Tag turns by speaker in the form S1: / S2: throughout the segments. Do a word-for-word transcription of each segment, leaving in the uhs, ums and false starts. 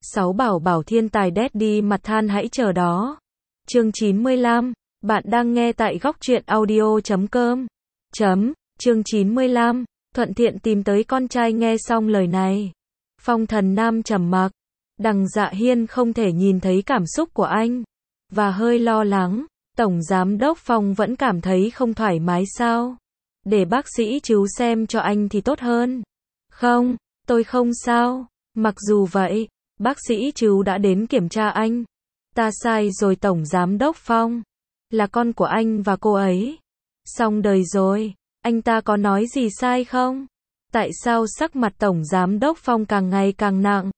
S1: Sáu bảo bảo thiên tài Daddy mặt than hãy chờ đó. Chương chín mươi lăm, bạn đang nghe tại góc truyện audio chấm com. Chấm, chương chín mươi lăm, thuận tiện tìm tới con trai. Nghe xong lời này, Phong Thần Nam trầm mặc. Đằng Dạ Hiên không thể nhìn thấy cảm xúc của anh, và hơi lo lắng. Tổng Giám đốc Phong vẫn cảm thấy không thoải mái sao? Để bác sĩ Trứ xem cho anh thì tốt hơn. Không, tôi không sao. Mặc dù vậy, bác sĩ Trứ đã đến kiểm tra anh. Ta sai rồi Tổng Giám đốc Phong. Là con của anh và cô ấy. Xong đời rồi. Anh ta có nói gì sai không? Tại sao sắc mặt Tổng Giám đốc Phong càng ngày càng nặng?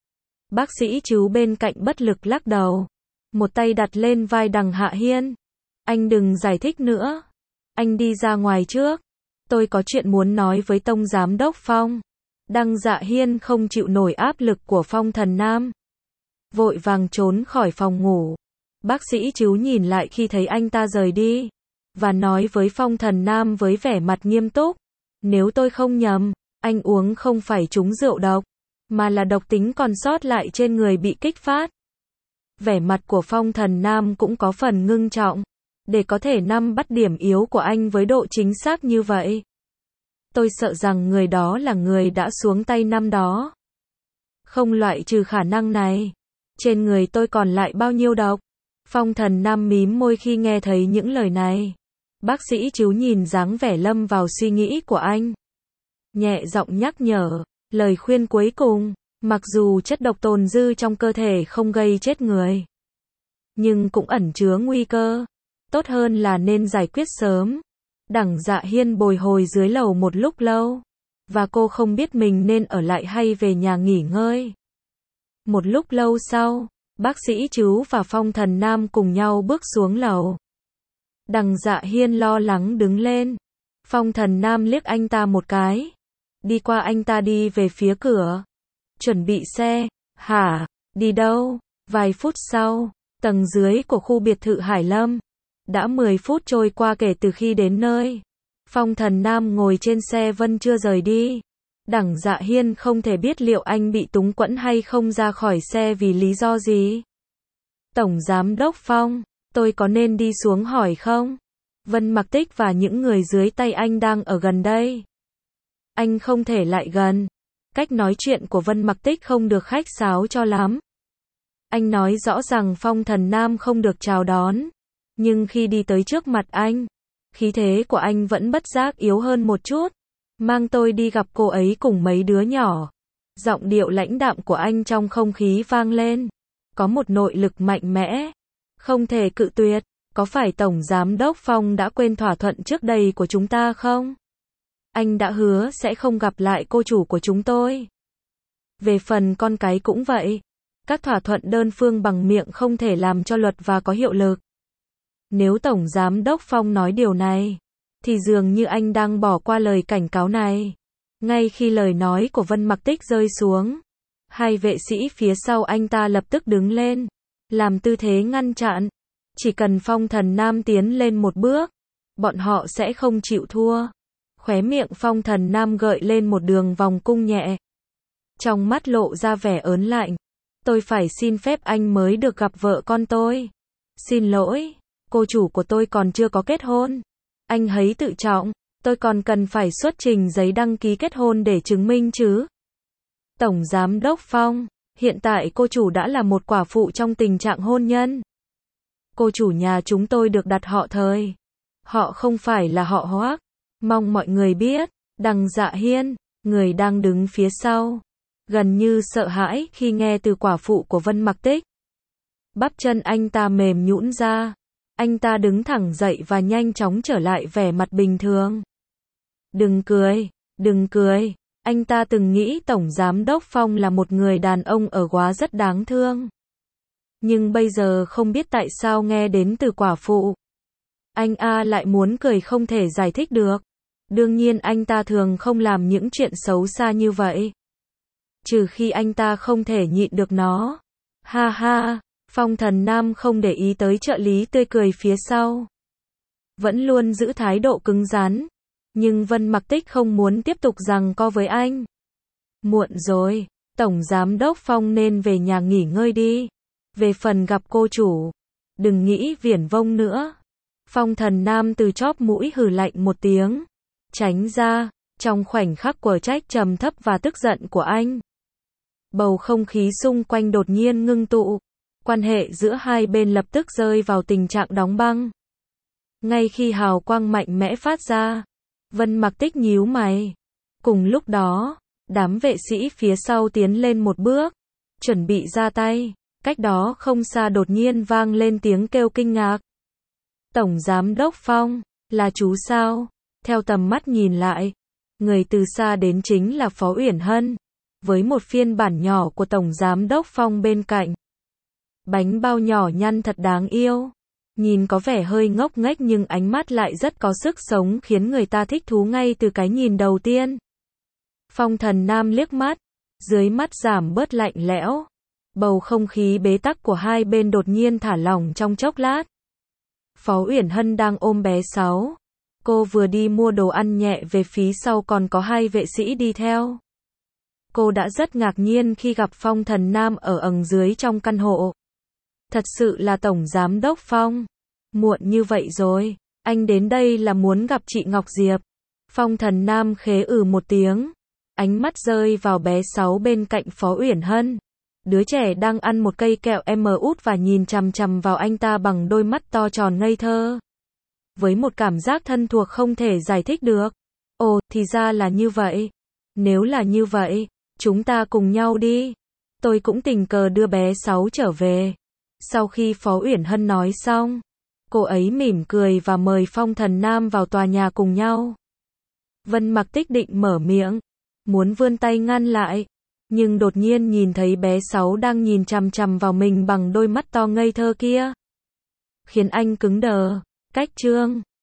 S1: Bác sĩ Trứ bên cạnh bất lực lắc đầu. Một tay đặt lên vai Đằng Hạ Hiên. Anh đừng giải thích nữa. Anh đi ra ngoài trước. Tôi có chuyện muốn nói với Tổng Giám đốc Phong. Đằng Dạ Hiên không chịu nổi áp lực của Phong Thần Nam, vội vàng trốn khỏi phòng ngủ. Bác sĩ Trứ nhìn lại khi thấy anh ta rời đi, và nói với Phong Thần Nam với vẻ mặt nghiêm túc. Nếu tôi không nhầm, anh uống không phải trúng rượu độc, mà là độc tính còn sót lại trên người bị kích phát. Vẻ mặt của Phong Thần Nam cũng có phần ngưng trọng, để có thể nắm bắt điểm yếu của anh với độ chính xác như vậy. Tôi sợ rằng người đó là người đã xuống tay năm đó. Không loại trừ khả năng này. Trên người tôi còn lại bao nhiêu độc? Phong Thần Nam mím môi khi nghe thấy những lời này. Bác sĩ Trứ nhìn dáng vẻ lâm vào suy nghĩ của anh, nhẹ giọng nhắc nhở, lời khuyên cuối cùng, mặc dù chất độc tồn dư trong cơ thể không gây chết người, nhưng cũng ẩn chứa nguy cơ. Tốt hơn là nên giải quyết sớm. Đằng Dạ Hiên bồi hồi dưới lầu một lúc lâu, và cô không biết mình nên ở lại hay về nhà nghỉ ngơi. Một lúc lâu sau, bác sĩ Trứ và Phong Thần Nam cùng nhau bước xuống lầu. Đằng Dạ Hiên lo lắng đứng lên. Phong Thần Nam liếc anh ta một cái, đi qua anh ta đi về phía cửa. Chuẩn bị xe. Hả? Đi đâu? Vài phút sau, tầng dưới của khu biệt thự Hải Lâm. Đã mười phút trôi qua kể từ khi đến nơi. Phong Thần Nam ngồi trên xe vẫn chưa rời đi. Đằng Dạ Hiên không thể biết liệu anh bị túng quẫn hay không ra khỏi xe vì lý do gì. Tổng Giám đốc Phong, tôi có nên đi xuống hỏi không? Vân Mặc Tích và những người dưới tay anh đang ở gần đây. Anh không thể lại gần. Cách nói chuyện của Vân Mặc Tích không được khách sáo cho lắm. Anh nói rõ rằng Phong Thần Nam không được chào đón. Nhưng khi đi tới trước mặt anh, khí thế của anh vẫn bất giác yếu hơn một chút. Mang tôi đi gặp cô ấy cùng mấy đứa nhỏ. Giọng điệu lãnh đạm của anh trong không khí vang lên. Có một nội lực mạnh mẽ. Không thể cự tuyệt. Có phải Tổng Giám đốc Phong đã quên thỏa thuận trước đây của chúng ta không? Anh đã hứa sẽ không gặp lại cô chủ của chúng tôi. Về phần con cái cũng vậy. Các thỏa thuận đơn phương bằng miệng không thể làm cho luật và có hiệu lực. Nếu Tổng Giám đốc Phong nói điều này, thì dường như anh đang bỏ qua lời cảnh cáo này. Ngay khi lời nói của Vân Mặc Tích rơi xuống, hai vệ sĩ phía sau anh ta lập tức đứng lên, làm tư thế ngăn chặn. Chỉ cần Phong Thần Nam tiến lên một bước, bọn họ sẽ không chịu thua. Khóe miệng Phong Thần Nam gợi lên một đường vòng cung nhẹ. Trong mắt lộ ra vẻ ớn lạnh. Tôi phải xin phép anh mới được gặp vợ con tôi. Xin lỗi. Cô chủ của tôi còn chưa có kết hôn. Anh hãy tự trọng, tôi còn cần phải xuất trình giấy đăng ký kết hôn để chứng minh chứ. Tổng Giám đốc Phong, hiện tại cô chủ đã là một quả phụ trong tình trạng hôn nhân. Cô chủ nhà chúng tôi được đặt họ Thời. Họ không phải là họ Hoắc. Mong mọi người biết. Đằng Dạ Hiên, người đang đứng phía sau, gần như sợ hãi khi nghe từ quả phụ của Vân Mặc Tích. Bắp chân anh ta mềm nhũn ra. Anh ta đứng thẳng dậy và nhanh chóng trở lại vẻ mặt bình thường. Đừng cười, đừng cười. Anh ta từng nghĩ Tổng Giám đốc Phong là một người đàn ông ở quá rất đáng thương. Nhưng bây giờ không biết tại sao nghe đến từ quả phụ. Anh A lại muốn cười không thể giải thích được. Đương nhiên anh ta thường không làm những chuyện xấu xa như vậy. Trừ khi anh ta không thể nhịn được nó. Ha ha. Phong Thần Nam không để ý tới trợ lý tươi cười phía sau. Vẫn luôn giữ thái độ cứng rắn. Nhưng Vân Mặc Tích không muốn tiếp tục giằng co với anh. Muộn rồi. Tổng Giám đốc Phong nên về nhà nghỉ ngơi đi. Về phần gặp cô chủ, đừng nghĩ viển vông nữa. Phong Thần Nam từ chóp mũi hừ lạnh một tiếng, tránh ra. Trong khoảnh khắc của trách trầm thấp và tức giận của anh, bầu không khí xung quanh đột nhiên ngưng tụ. Quan hệ giữa hai bên lập tức rơi vào tình trạng đóng băng. Ngay khi hào quang mạnh mẽ phát ra, Vân Mặc Tích nhíu mày. Cùng lúc đó, đám vệ sĩ phía sau tiến lên một bước, chuẩn bị ra tay. Cách đó không xa đột nhiên vang lên tiếng kêu kinh ngạc. Tổng Giám đốc Phong, là chú sao? Theo tầm mắt nhìn lại, người từ xa đến chính là Phó Uyển Hân, với một phiên bản nhỏ của Tổng Giám đốc Phong bên cạnh. Bánh bao nhỏ nhăn thật đáng yêu, nhìn có vẻ hơi ngốc nghếch nhưng ánh mắt lại rất có sức sống khiến người ta thích thú ngay từ cái nhìn đầu tiên. Phong Thần Nam liếc mắt, dưới mắt giảm bớt lạnh lẽo. Bầu không khí bế tắc của hai bên đột nhiên thả lỏng trong chốc lát. Phó Uyển Hân đang ôm bé Sáu. Cô vừa đi mua đồ ăn nhẹ về, phía sau còn có hai vệ sĩ đi theo. Cô đã rất ngạc nhiên khi gặp Phong Thần Nam ở ầng dưới trong căn hộ. Thật sự là Tổng Giám đốc Phong. Muộn như vậy rồi, anh đến đây là muốn gặp chị Ngọc Diệp. Phong Thần Nam khế ừ một tiếng, ánh mắt rơi vào bé Sáu bên cạnh Phó Uyển Hân. Đứa trẻ đang ăn một cây kẹo em út và nhìn chằm chằm vào anh ta bằng đôi mắt to tròn ngây thơ. Với một cảm giác thân thuộc không thể giải thích được. Ồ, thì ra là như vậy. Nếu là như vậy, chúng ta cùng nhau đi. Tôi cũng tình cờ đưa bé Sáu trở về. Sau khi Phó Uyển Hân nói xong, cô ấy mỉm cười và mời Phong Thần Nam vào tòa nhà cùng nhau. Vân Mặc Tích định mở miệng, muốn vươn tay ngăn lại, nhưng đột nhiên nhìn thấy bé Sáu đang nhìn chằm chằm vào mình bằng đôi mắt to ngây thơ kia, khiến anh cứng đờ. Cách chương